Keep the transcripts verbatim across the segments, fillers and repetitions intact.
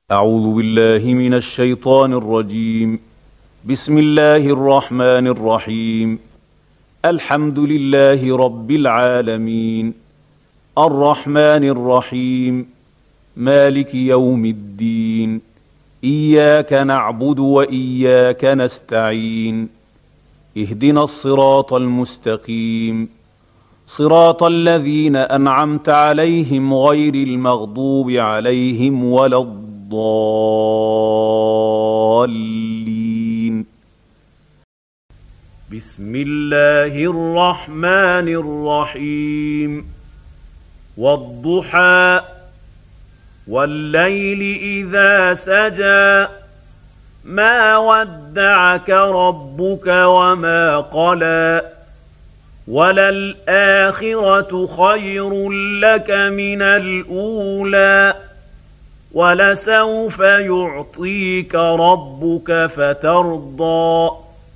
أعوذ بالله من الشيطان الرجيم. بسم الله الرحمن الرحيم. الحمد لله رب العالمين، الرحمن الرحيم، مالك يوم الدين، إياك نعبد وإياك نستعين، اهدنا الصراط المستقيم، صراط الذين أنعمت عليهم غير المغضوب عليهم ولا الضالين. بسم الله الرحمن الرحيم. والضحى والليل إذا سجى ما ودعك ربك وما قلى وللآخرة خير لك من الأولى ولسوف يعطيك ربك فترضى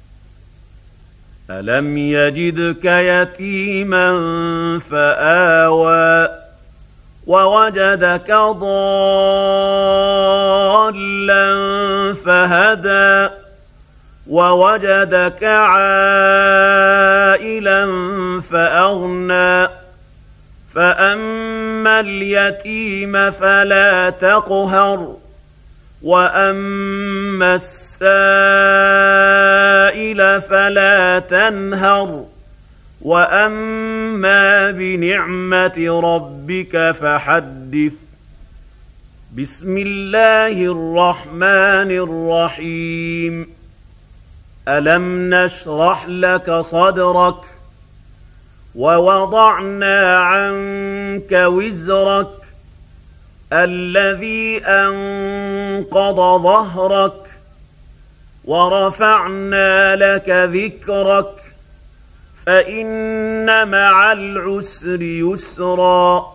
ألم يجدك يتيما فآوى ووجدك ضالا فهدى ووجدك عائلا فأغنى فأما اليتيم فلا تقهر وأما السائل فلا تنهر وأما بنعمة ربك فحدث. بسم الله الرحمن الرحيم. ألم نشرح لك صدرك ووضعنا عنك وزرك الذي أنقض ظهرك ورفعنا لك ذكرك فإن مع العسر يسرا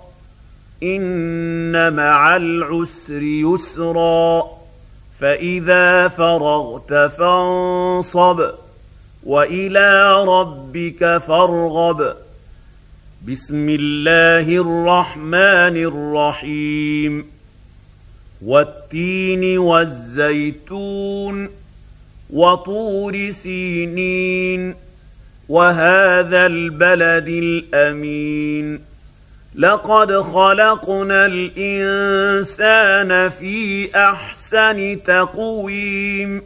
إن مع العسر يسرا فإذا فرغت فانصب وإلى ربك فارغب. بسم الله الرحمن الرحيم. والتين والزيتون وطور سينين وهذا البلد الأمين لقد خلقنا الإنسان في أحسن تقويم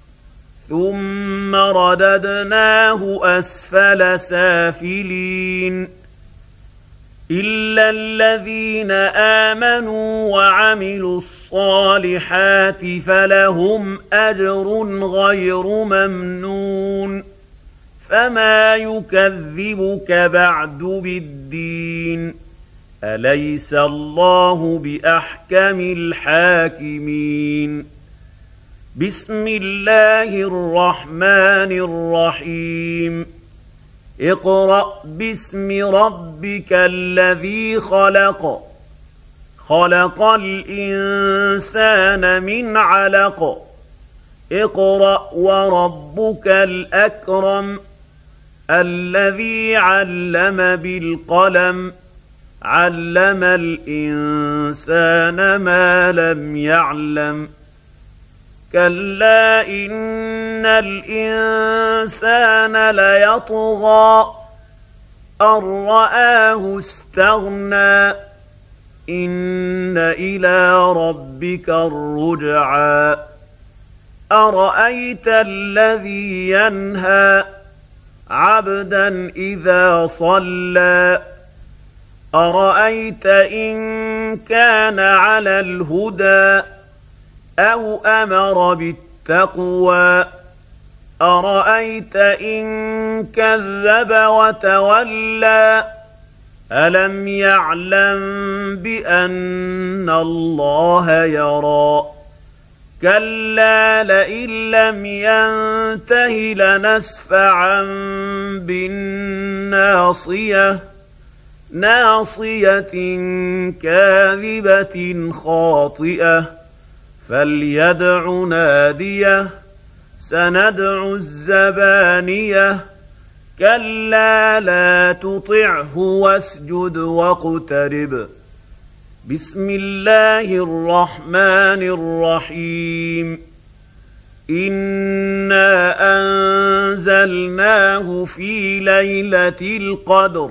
ثم رددناه أسفل سافلين إلا الذين آمنوا وعملوا الصالحات فلهم أجر غير ممنون فما يكذبك بعد بالدين أليس الله بأحكم الحاكمين. بسم الله الرحمن الرحيم. اقرأ باسم ربك الذي خلق خلق الإنسان من علق اقرأ وربك الأكرم الذي علم بالقلم علم الإنسان ما لم يعلم كلا إن الإنسان ليطغى أن رآه استغنى إن إلى ربك الرجعى أرأيت الذي ينهى عبدا إذا صلى أرأيت إن كان على الهدى أو أمر بالتقوى أرأيت إن كذب وتولى ألم يعلم بأن الله يرى كلا لئن لم ينته لنسفعا بالناصية ناصية كاذبة خاطئة فليدع ناديه سندع الزبانية كلا لا تطعه واسجد واقترب بسم الله الرحمن الرحيم إنا أنزلناه في ليلة القدر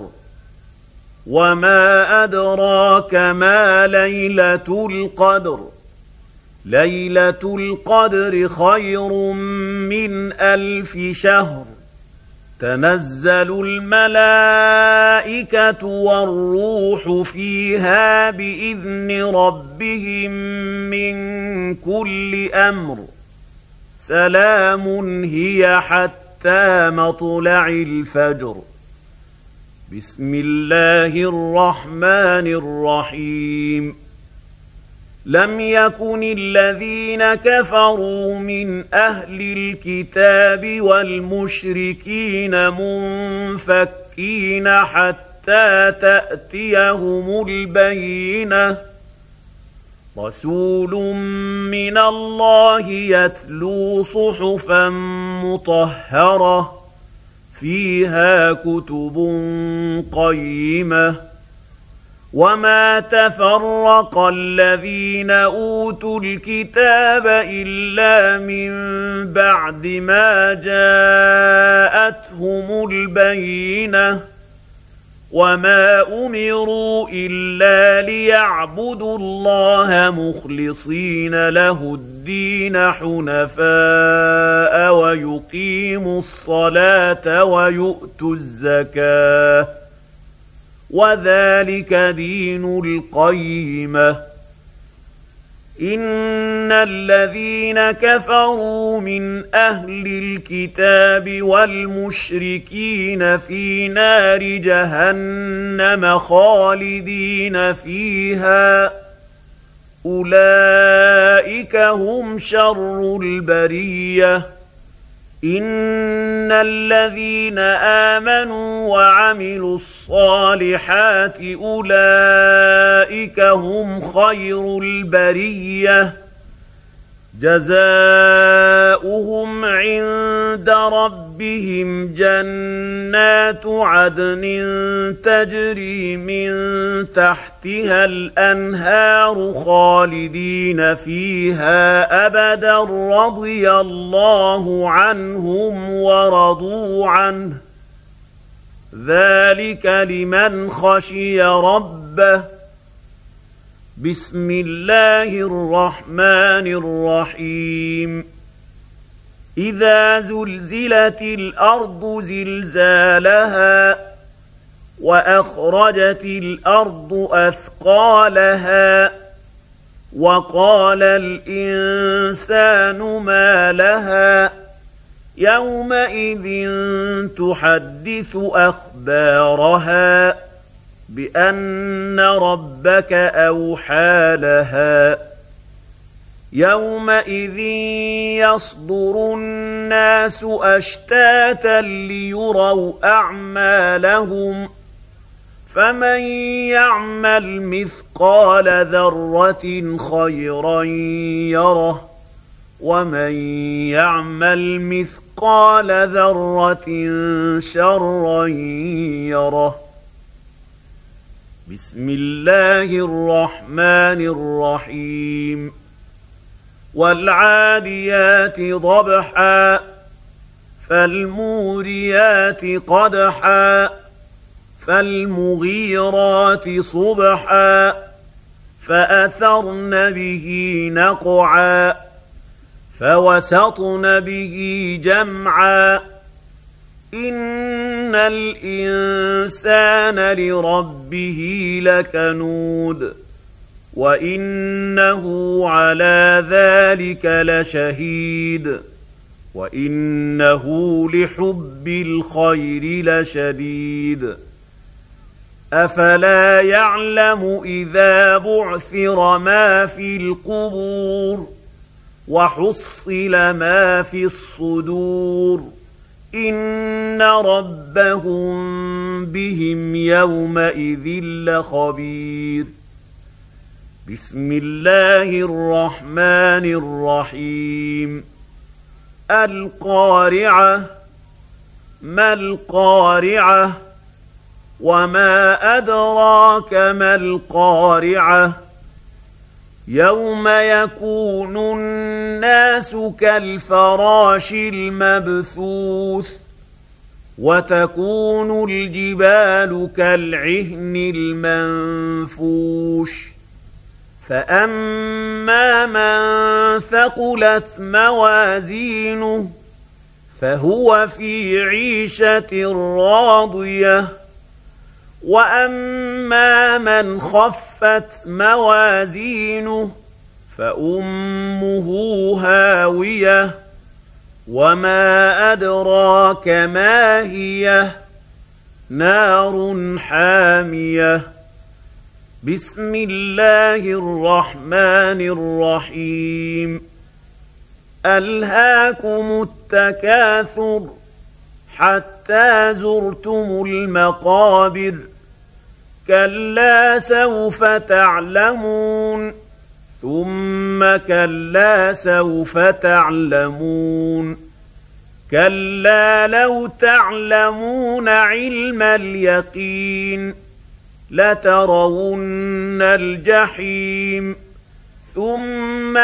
وما أدراك ما ليلة القدر ليلة القدر خير من ألف شهر تنزل الملائكة والروح فيها بإذن ربهم من كل أمر سلام هي حتى مطلع الفجر بسم الله الرحمن الرحيم لم يكن الذين كفروا من أهل الكتاب والمشركين منفكين حتى تأتيهم البينة رسول من الله يتلو صحفا مطهرة فيها كتب قيمة وما تفرق الذين أوتوا الكتاب إلا من بعد ما جاءتهم البينة وما أمروا إلا ليعبدوا الله مخلصين له الدين حنفاء ويقيموا الصلاة ويؤتوا الزكاة وذلك دين القيمة إن الذين كفروا من أهل الكتاب والمشركين في نار جهنم خالدين فيها أولئك هم شر البرية إن الذين آمنوا وعملوا الصالحات أولئك هم خير البرية جزاؤهم عند ربهم جنات عدن تجري من تحتها الأنهار خالدين فيها أبدا رضي الله عنهم ورضوا عنه ذلك لمن خشي ربه بسم الله الرحمن الرحيم إذا زلزلت الأرض زلزالها وأخرجت الأرض أثقالها وقال الإنسان ما لها يومئذ تحدث أخبارها بأن ربك أوحى لها يومئذ يصدر الناس أشتاتا ليروا أعمالهم فمن يعمل مثقال ذرة خيرا يره ومن يعمل مثقال ذرة شرا يره بسم الله الرحمن الرحيم والعاديات ضبحا فالموريات قدحا فالمغيرات صبحا فأثرن به نقعا فوسطن به جمعا إن الإنسان لربه لكنود وإنه على ذلك لشهيد وإنه لحب الخير لشديد أفلا يعلم إذا بعثر ما في القبور وحصل ما في الصدور إن ربهم بهم يومئذ لخبير بسم الله الرحمن الرحيم القارعة ما القارعة وما أدراك ما القارعة يوم يكون الناس كالفراش المبثوث وتكون الجبال كالعهن المنفوش فأما من ثقلت موازينه فهو في عيشة راضية وأما من خفت موازينه فأمه هاوية وما أدراك ما هي نار حامية بسم الله الرحمن الرحيم ألهاكم التكاثر حتى زرتم المقابر كلا سوف تعلمون ثم كلا سوف تعلمون كلا لو تعلمون علم اليقين لترون الجحيم ثم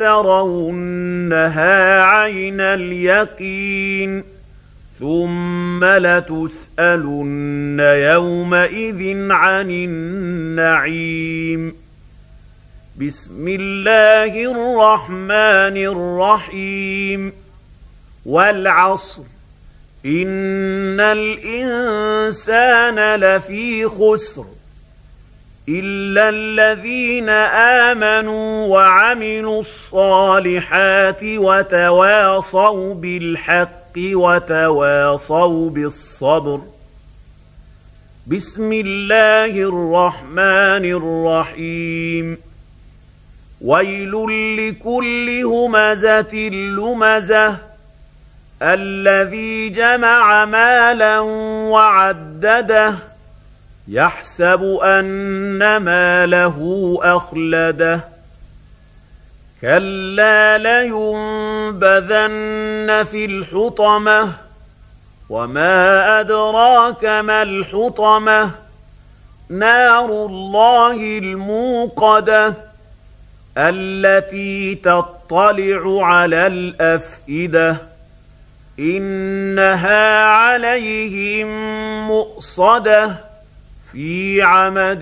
لترونها عين اليقين ثم لتسألن يومئذ عن النعيم بسم الله الرحمن الرحيم والعصر إن الإنسان لفي خسر إلا الذين آمنوا وعملوا الصالحات وتواصوا بالحق وتواصوا بالصبر بسم الله الرحمن الرحيم ويل لكل همزة لمزة الذي جمع مالا وعدده يحسب أن ماله أخلده كلا لينبذن في الحطمة وما أدراك ما الحطمة نار الله الموقدة التي تطلع على الأفئدة إنها عليهم مؤصدة في عمد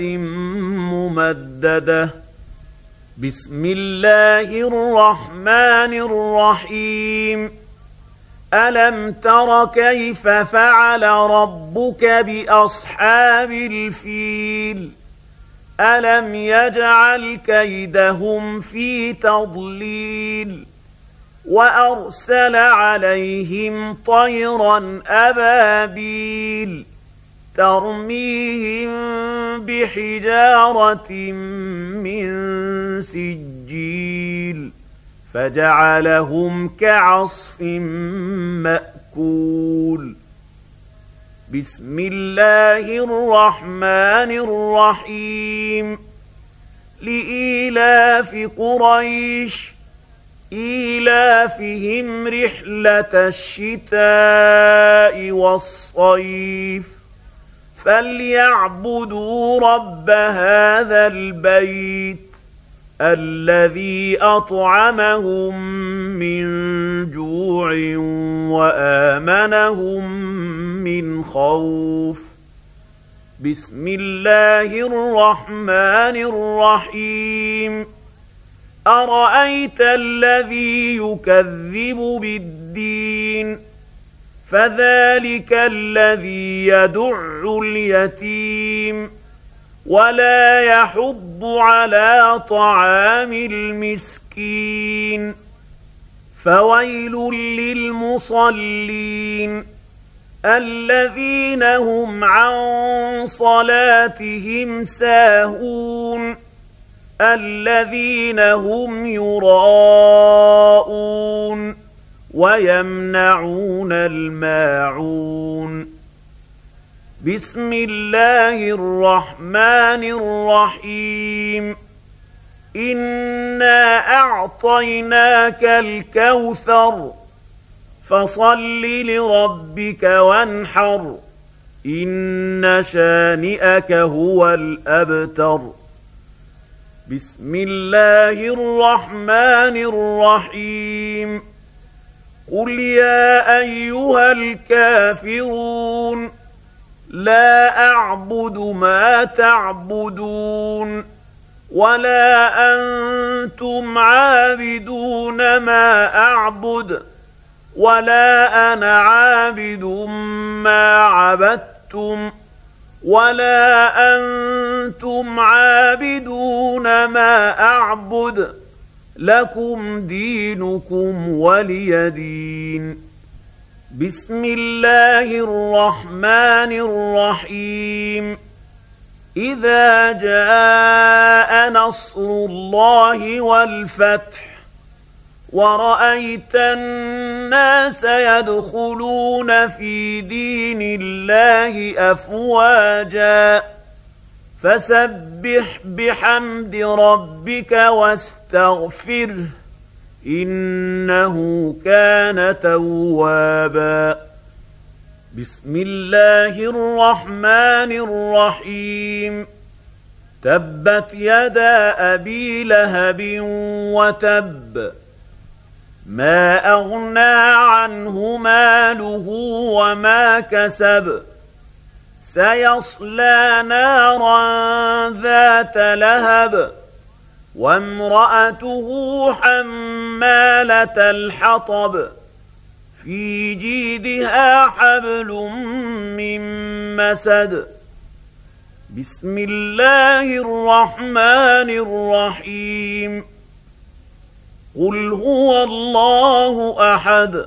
ممددة بسم الله الرحمن الرحيم ألم تر كيف فعل ربك بأصحاب الفيل ألم يجعل كيدهم في تضليل وأرسل عليهم طيرا أبابيل ترميهم بحجارة من سجيل فجعلهم كعصف مأكول بسم الله الرحمن الرحيم لإيلاف قريش إيلافهم رحلة الشتاء والصيف فليعبدوا رب هذا البيت الذي أطعمهم من جوع وآمنهم من خوف بسم الله الرحمن الرحيم أرأيت الذي يكذب بالدين فذلك الذي يدع اليتيم ولا يحض على طعام المسكين فويل للمصلين الذين هم عن صلاتهم ساهون الذين هم يراءون ويمنعون الماعون بسم الله الرحمن الرحيم إنا أعطيناك الكوثر فصل لربك وانحر إن شانئك هو الأبتر بسم الله الرحمن الرحيم قل يا أيها الكافرون لا أعبد ما تعبدون ولا أنتم عابدون ما أعبد ولا أنا عابد ما عبدتم ولا أنتم عابدون ما أعبد لكم دينكم ولي دين. بسم الله الرحمن الرحيم إذا جاء نصر الله والفتح ورأيت الناس يدخلون في دين الله أفواجا فسبح بحمد ربك واستغفره إنه كان توابا. بسم الله الرحمن الرحيم تبت يدا أبي لهب وتب ما أغنى عنه ماله وما كسب سيصلى نارا ذات لهب وامرأته حمالة الحطب في جيدها حبل من مسد. بسم الله الرحمن الرحيم قل هو الله أحد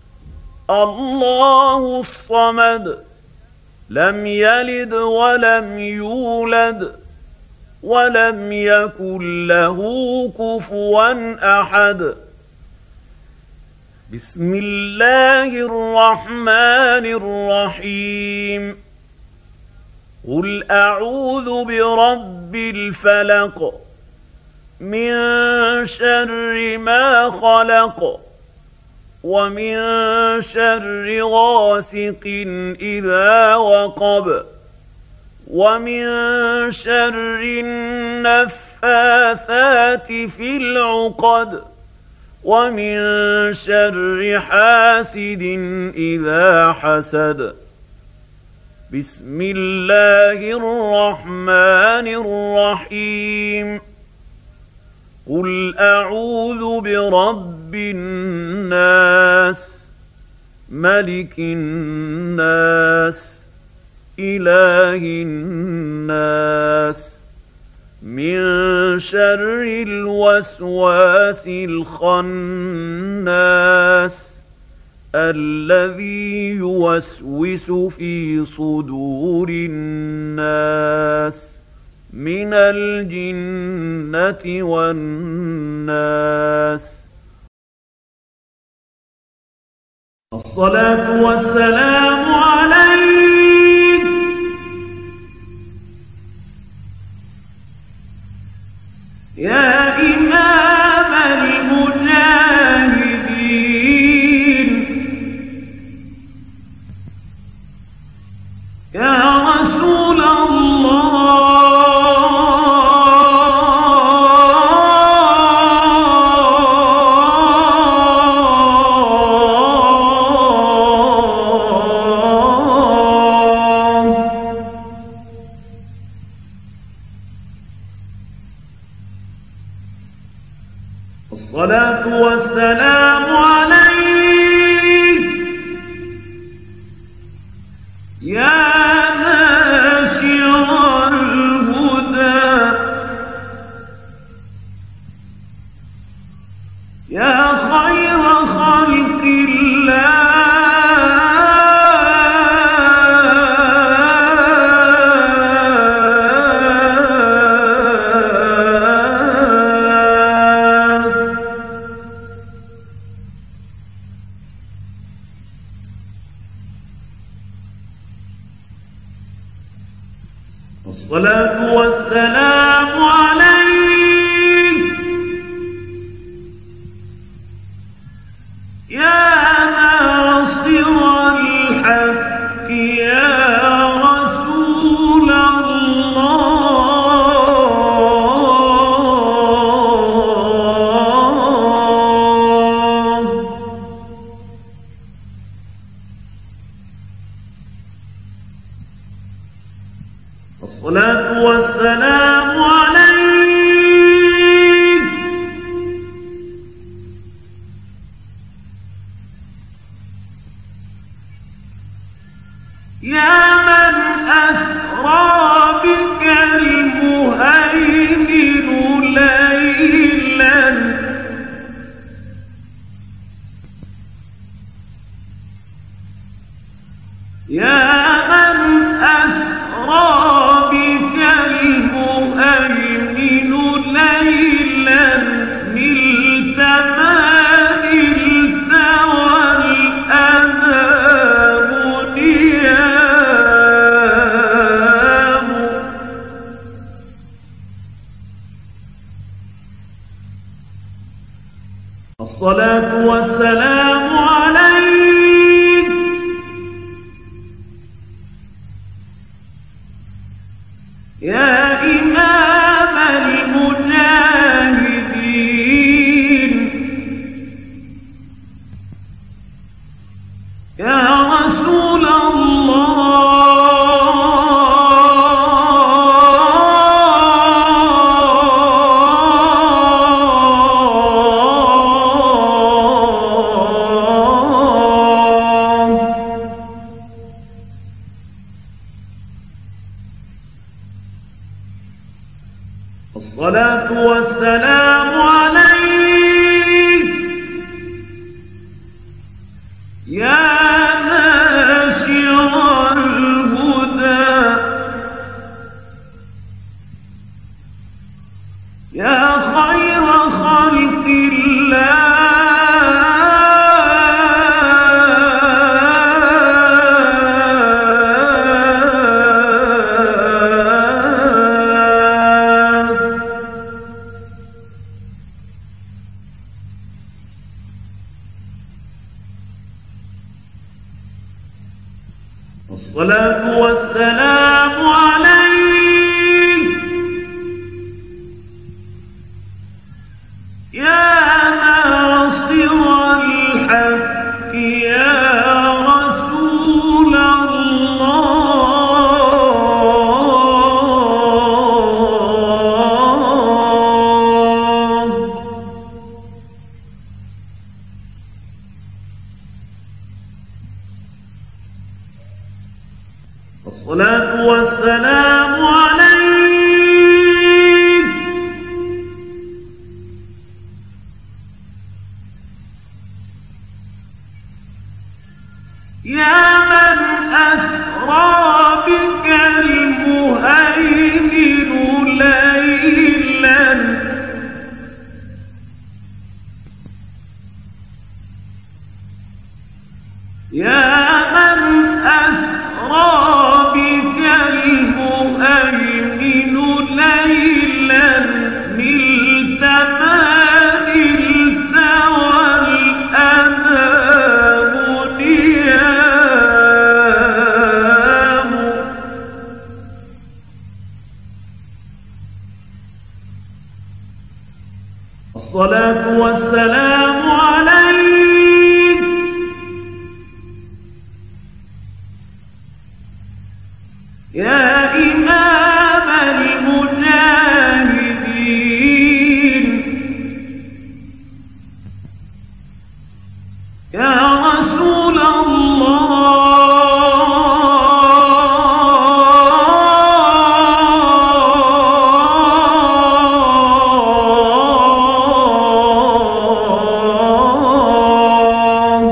الله الصمد لم يلد ولم يولد ولم يكن له كفوا أحد. بسم الله الرحمن الرحيم قل أعوذ برب الفلق من شر ما خلق ومن شر غاسق إذا وقب ومن شر النفاثات في العقد ومن شر حاسد إذا حسد. بسم الله الرحمن الرحيم قل أعوذ برب الناس ملك الناس إله الناس من شر الوسواس الخناس الذي يوسوس في صدور الناس من الجنة والناس. الصلاة والسلام عليك يا إمام المجاهدين يا رسول الله الصلاة والسلام عليك يا ناشر الهدى يا خير خلق الله الصلاة والسلام عليك يا ناصر الحق يا رسول الله يا من أسرى بك المهيمن ليلا نلت ما نلت والأنام نيام. الصلاة والسلام عليك يا إمام المجاهدين يا رسول الصلاة والسلام عليك يا ناشر الهدى يا خير خلق الله الصلاة والسلام عليك يا ناصر الحق يا رسول الله. الصلاة والسلام عليك يا من أسرى بك المهيمن ليلا يا من أسرى بك المهيمن ليلا نلت ما نلت والأنام نيام. الصلاة والسلام عليك يا إمام المجاهدين يا رسول الله.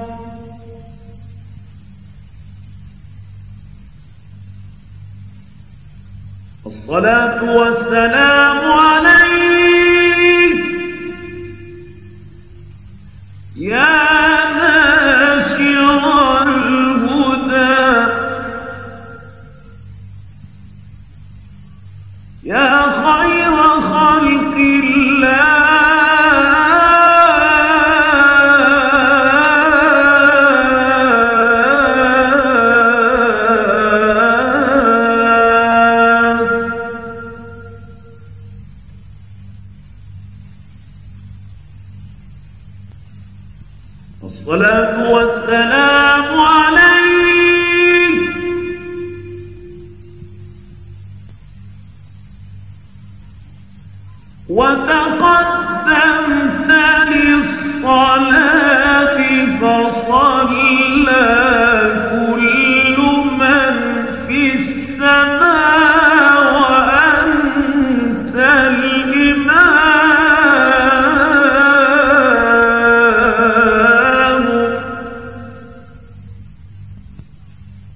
الصلاة والسلام عليك يا ناشر الهدى يا خير خلق الله الصلاة والسلام عليك وتقدمت للصلاة فصلى كل من في السماء وأنت الإمام.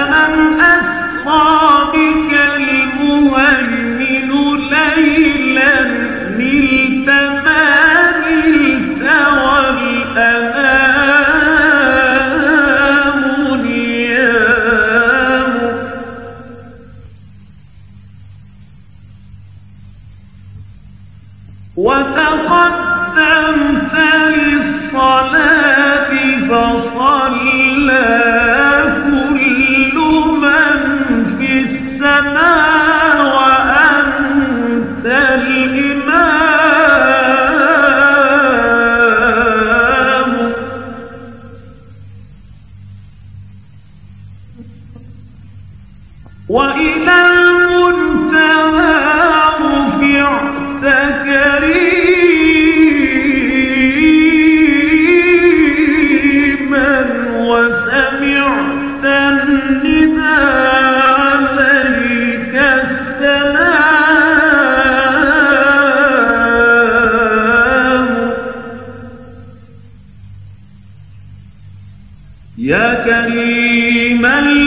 من أسرى بك المهيمن ليلا نلت ما نلت والأنام نيام وتقدمت للصلاة فصلى كل من في السماء وأنت الإمام وإلى المنتهى رفعت كريما وسمعت النداء عليك السلام يا كريم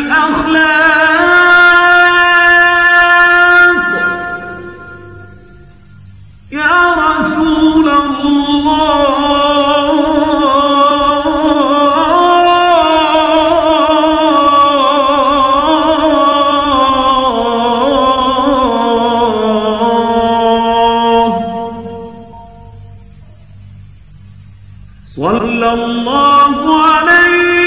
الأخلاق يا رسول الله صلى الله عليه